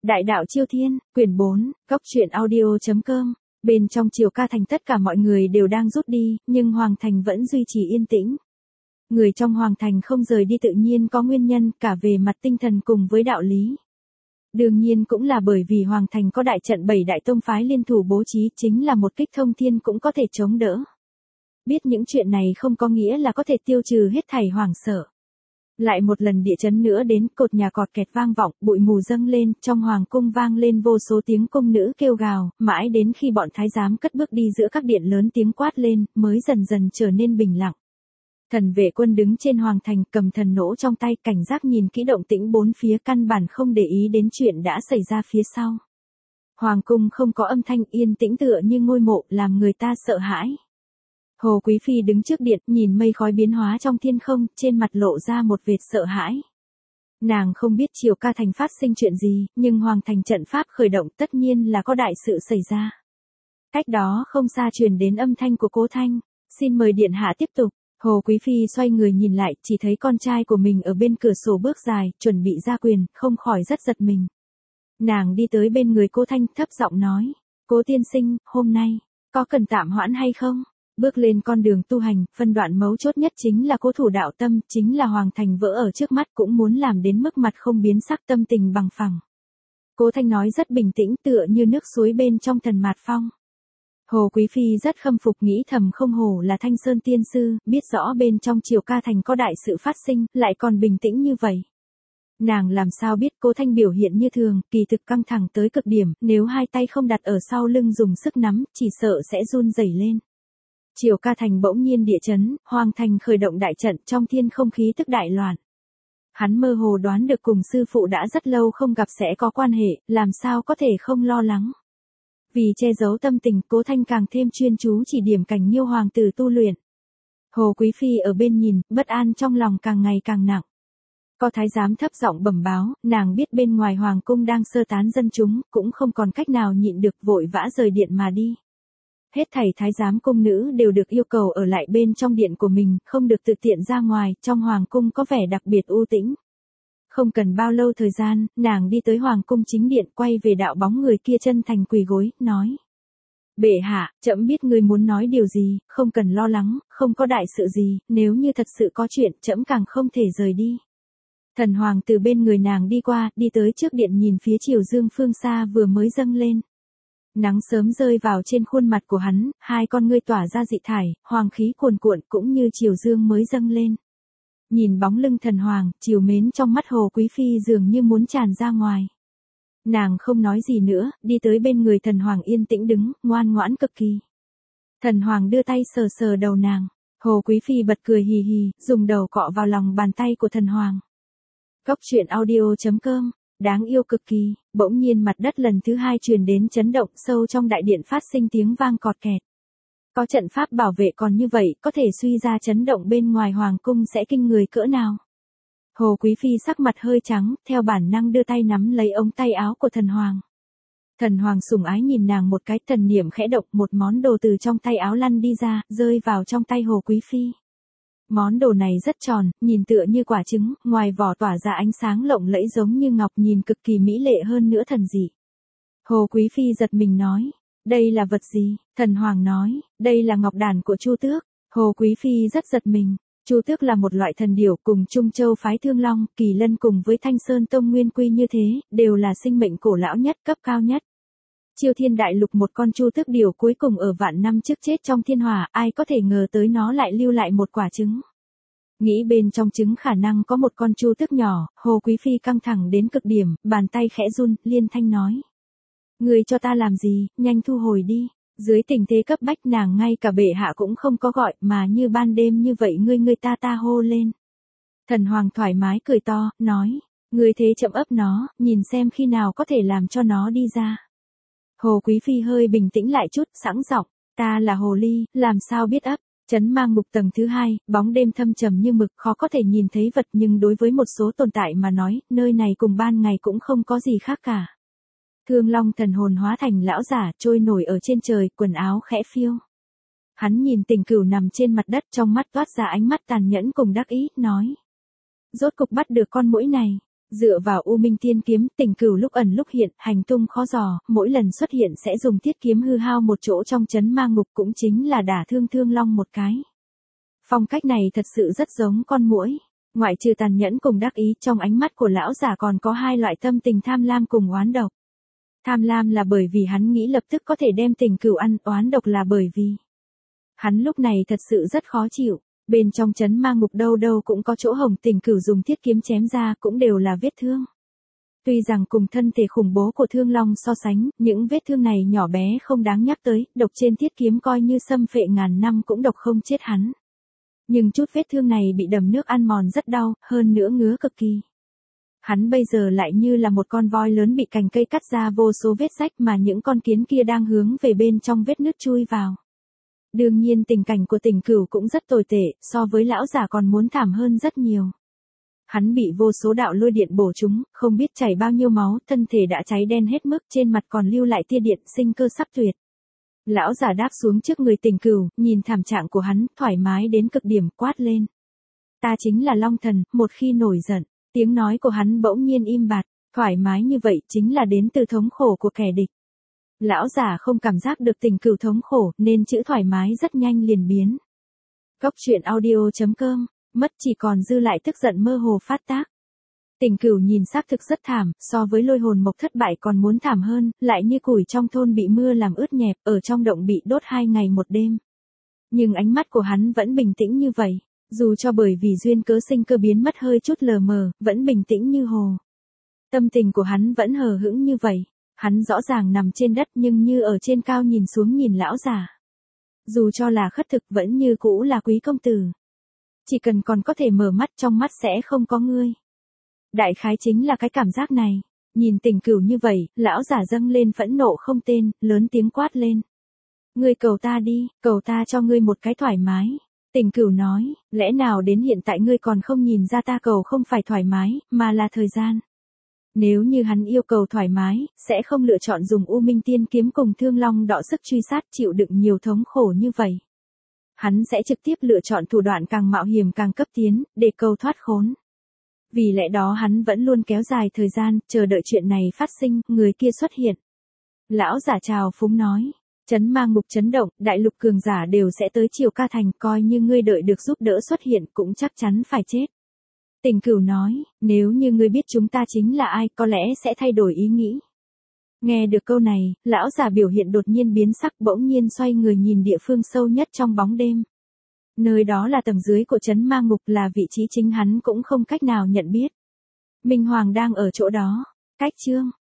Đại đạo Chiêu Thiên, quyển 4, góc truyện audio.com. Bên trong Triều Ca Thành tất cả mọi người đều đang rút đi, nhưng Hoàng Thành vẫn duy trì yên tĩnh. Người trong Hoàng Thành không rời đi tự nhiên có nguyên nhân cả về mặt tinh thần cùng với đạo lý. Đương nhiên cũng là bởi vì Hoàng Thành có đại trận 7 đại tông phái liên thủ bố trí, chính là một kích thông thiên cũng có thể chống đỡ. Biết những chuyện này không có nghĩa là có thể tiêu trừ hết thảy hoảng sợ. Lại một lần địa chấn nữa đến, cột nhà cọt kẹt vang vọng, bụi mù dâng lên, trong hoàng cung vang lên vô số tiếng cung nữ kêu gào, mãi đến khi bọn thái giám cất bước đi giữa các điện lớn tiếng quát lên, mới dần dần trở nên bình lặng. Thần vệ quân đứng trên hoàng thành cầm thần nỗ trong tay, cảnh giác nhìn kỹ động tĩnh bốn phía, căn bản không để ý đến chuyện đã xảy ra phía sau. Hoàng cung không có âm thanh, yên tĩnh tựa như ngôi mộ, làm người ta sợ hãi. Hồ Quý Phi đứng trước điện, nhìn mây khói biến hóa trong thiên không, trên mặt lộ ra một vệt sợ hãi. Nàng không biết Triều Ca Thành phát sinh chuyện gì, nhưng Hoàng Thành trận pháp khởi động tất nhiên là có đại sự xảy ra. Cách đó không xa truyền đến âm thanh của Cố Thanh, xin mời điện hạ tiếp tục. Hồ Quý Phi xoay người nhìn lại, chỉ thấy con trai của mình ở bên cửa sổ bước dài, chuẩn bị ra quyền, không khỏi rất giật mình. Nàng đi tới bên người Cố Thanh, thấp giọng nói, Cố tiên sinh, hôm nay, có cần tạm hoãn hay không? Bước lên con đường tu hành, phân đoạn mấu chốt nhất chính là Cố thủ đạo tâm, chính là Hoàng Thành vỡ ở trước mắt cũng muốn làm đến mức mặt không biến sắc, tâm tình bằng phẳng. Cố Thanh nói rất bình tĩnh, tựa như nước suối bên trong thần mạt phong. Hồ Quý Phi rất khâm phục, nghĩ thầm không hổ là Thanh Sơn tiên sư, biết rõ bên trong Triều Ca Thành có đại sự phát sinh, lại còn bình tĩnh như vậy. Nàng làm sao biết Cố Thanh biểu hiện như thường, kỳ thực căng thẳng tới cực điểm, nếu hai tay không đặt ở sau lưng dùng sức nắm, chỉ sợ sẽ run rẩy lên. Triều Ca Thành bỗng nhiên địa chấn, Hoàng Thành khởi động đại trận, trong thiên không khí tức đại loạn. Hắn mơ hồ đoán được cùng sư phụ đã rất lâu không gặp sẽ có quan hệ, làm sao có thể không lo lắng. Vì che giấu tâm tình, Cố Thanh càng thêm chuyên chú chỉ điểm Cảnh Nhiêu hoàng tử tu luyện. Hồ Quý Phi ở bên nhìn, bất an trong lòng càng ngày càng nặng. Có thái giám thấp giọng bẩm báo, nàng biết bên ngoài hoàng cung đang sơ tán dân chúng, cũng không còn cách nào nhịn được, vội vã rời điện mà đi. Hết thảy thái giám cung nữ đều được yêu cầu ở lại bên trong điện của mình, không được tự tiện ra ngoài, trong hoàng cung có vẻ đặc biệt u tĩnh. Không cần bao lâu thời gian, nàng đi tới hoàng cung chính điện, quay về đạo bóng người kia chân thành quỳ gối, nói. Bệ hạ, trẫm biết ngươi muốn nói điều gì, không cần lo lắng, không có đại sự gì, nếu như thật sự có chuyện, trẫm càng không thể rời đi. Thần hoàng từ bên người nàng đi qua, đi tới trước điện nhìn phía chiều dương phương xa vừa mới dâng lên. Nắng sớm rơi vào trên khuôn mặt của hắn, hai con ngươi tỏa ra dị thải, hoàng khí cuồn cuộn cũng như chiều dương mới dâng lên. Nhìn bóng lưng thần hoàng, chiều mến trong mắt Hồ Quý Phi dường như muốn tràn ra ngoài. Nàng không nói gì nữa, đi tới bên người thần hoàng yên tĩnh đứng, ngoan ngoãn cực kỳ. Thần hoàng đưa tay sờ sờ đầu nàng, Hồ Quý Phi bật cười hì hì, dùng đầu cọ vào lòng bàn tay của thần hoàng. Góc truyện audio.com. Đáng yêu cực kỳ, bỗng nhiên mặt đất lần thứ hai truyền đến chấn động, sâu trong đại điện phát sinh tiếng vang cọt kẹt. Có trận pháp bảo vệ còn như vậy, có thể suy ra chấn động bên ngoài hoàng cung sẽ kinh người cỡ nào. Hồ Quý Phi sắc mặt hơi trắng, theo bản năng đưa tay nắm lấy ống tay áo của thần hoàng. Thần hoàng sủng ái nhìn nàng một cái, thần niệm khẽ động, một món đồ từ trong tay áo lăn đi ra, rơi vào trong tay Hồ Quý Phi. Món đồ này rất tròn, nhìn tựa như quả trứng, ngoài vỏ tỏa ra ánh sáng lộng lẫy giống như ngọc, nhìn cực kỳ mỹ lệ hơn nữa thần dị. Hồ Quý Phi giật mình nói, đây là vật gì? Thần hoàng nói, đây là ngọc đàn của Chu Tước. Hồ Quý Phi rất giật mình. Chu Tước là một loại thần điểu, cùng Trung Châu phái Thương Long, Kỳ Lân cùng với Thanh Sơn Tông Nguyên Quy như thế, đều là sinh mệnh cổ lão nhất, cấp cao nhất. Chiêu Thiên Đại Lục một con Chu Tước điểu cuối cùng ở vạn năm trước chết trong thiên hỏa, ai có thể ngờ tới nó lại lưu lại một quả trứng. Nghĩ bên trong trứng khả năng có một con Chu Tước nhỏ, Hồ Quý Phi căng thẳng đến cực điểm, bàn tay khẽ run, liên thanh nói. Người cho ta làm gì, nhanh thu hồi đi. Dưới tình thế cấp bách nàng ngay cả bệ hạ cũng không có gọi, mà như ban đêm như vậy ngươi ta hô lên. Thần hoàng thoải mái cười to, nói, ngươi thế chậm ấp nó, nhìn xem khi nào có thể làm cho nó đi ra. Hồ Quý Phi hơi bình tĩnh lại chút, sẵn giọng, ta là hồ ly, làm sao biết ấp. Chấn mang ngục tầng thứ 2, bóng đêm thâm trầm như mực, khó có thể nhìn thấy vật, nhưng đối với một số tồn tại mà nói, nơi này cùng ban ngày cũng không có gì khác cả. Thương Long thần hồn hóa thành lão giả, trôi nổi ở trên trời, quần áo khẽ phiêu. Hắn nhìn Tình Cửu nằm trên mặt đất, trong mắt toát ra ánh mắt tàn nhẫn cùng đắc ý, nói. Rốt cục bắt được con muỗi này. Dựa vào U Minh Tiên kiếm, Tình Cửu lúc ẩn lúc hiện, hành tung khó dò, mỗi lần xuất hiện sẽ dùng thiết kiếm hư hao một chỗ trong trấn ma ngục, cũng chính là đả thương Thương Long một cái. Phong cách này thật sự rất giống con muỗi. Ngoại trừ tàn nhẫn cùng đắc ý, trong ánh mắt của lão giả còn có hai loại tâm tình: tham lam cùng oán độc. Tham lam là bởi vì hắn nghĩ lập tức có thể đem Tình Cửu ăn, oán độc là bởi vì hắn lúc này thật sự rất khó chịu. Bên trong trấn ma ngục đâu đâu cũng có chỗ hổng, Tình Cửu dùng thiết kiếm chém ra cũng đều là vết thương. Tuy rằng cùng thân thể khủng bố của Thương Long so sánh, những vết thương này nhỏ bé không đáng nhắc tới, độc trên thiết kiếm coi như xâm phệ ngàn năm cũng độc không chết hắn. Nhưng chút vết thương này bị đầm nước ăn mòn rất đau, hơn nữa ngứa cực kỳ. Hắn bây giờ lại như là một con voi lớn bị cành cây cắt ra vô số vết rách, mà những con kiến kia đang hướng về bên trong vết nứt chui vào. Đương nhiên tình cảnh của Tình Cửu cũng rất tồi tệ, so với lão giả còn muốn thảm hơn rất nhiều. Hắn bị vô số đạo lôi điện bổ trúng, không biết chảy bao nhiêu máu, thân thể đã cháy đen hết mức, trên mặt còn lưu lại tia điện, sinh cơ sắp tuyệt. Lão giả đáp xuống trước người Tình Cửu, nhìn thảm trạng của hắn, thoải mái đến cực điểm, quát lên. Ta chính là Long Thần, một khi nổi giận, tiếng nói của hắn bỗng nhiên im bặt, thoải mái như vậy chính là đến từ thống khổ của kẻ địch. Lão giả không cảm giác được Tình Cửu thống khổ, nên chữ thoải mái rất nhanh liền biến. Cốc truyện audio.com, mất chỉ còn dư lại tức giận mơ hồ phát tác. Tình Cửu nhìn xác thực rất thảm, so với Lôi Hồn Mộc thất bại còn muốn thảm hơn, lại như củi trong thôn bị mưa làm ướt nhẹp, ở trong động bị đốt 2 ngày 1 đêm. Nhưng ánh mắt của hắn vẫn bình tĩnh như vậy, dù cho bởi vì duyên cớ sinh cơ biến mất hơi chút lờ mờ, vẫn bình tĩnh như hồ. Tâm tình của hắn vẫn hờ hững như vậy, hắn rõ ràng nằm trên đất nhưng như ở trên cao nhìn xuống nhìn lão giả. Dù cho là khất thực vẫn như cũ là quý công tử. Chỉ cần còn có thể mở mắt, trong mắt sẽ không có ngươi. Đại khái chính là cái cảm giác này. Nhìn Tình Cửu như vậy, lão giả dâng lên phẫn nộ không tên, lớn tiếng quát lên. Ngươi cầu ta đi, cầu ta cho ngươi một cái thoải mái. Tình Cửu nói, lẽ nào đến hiện tại ngươi còn không nhìn ra ta cầu không phải thoải mái, mà là thời gian. Nếu như hắn yêu cầu thoải mái, sẽ không lựa chọn dùng U Minh Tiên kiếm cùng Thương Long đọ sức truy sát, chịu đựng nhiều thống khổ như vậy. Hắn sẽ trực tiếp lựa chọn thủ đoạn càng mạo hiểm càng cấp tiến, để cầu thoát khốn. Vì lẽ đó hắn vẫn luôn kéo dài thời gian, chờ đợi chuyện này phát sinh, người kia xuất hiện. Lão giả chào phúng nói, trấn ma ngục chấn động, đại lục cường giả đều sẽ tới Triều Ca Thành, coi như ngươi đợi được giúp đỡ xuất hiện cũng chắc chắn phải chết. Tình Cửu nói, nếu như ngươi biết chúng ta chính là ai, có lẽ sẽ thay đổi ý nghĩ. Nghe được câu này, lão giả biểu hiện đột nhiên biến sắc, bỗng nhiên xoay người nhìn địa phương sâu nhất trong bóng đêm. Nơi đó là tầng dưới của trấn ma ngục, là vị trí chính hắn cũng không cách nào nhận biết. Minh Hoàng đang ở chỗ đó. Cách chương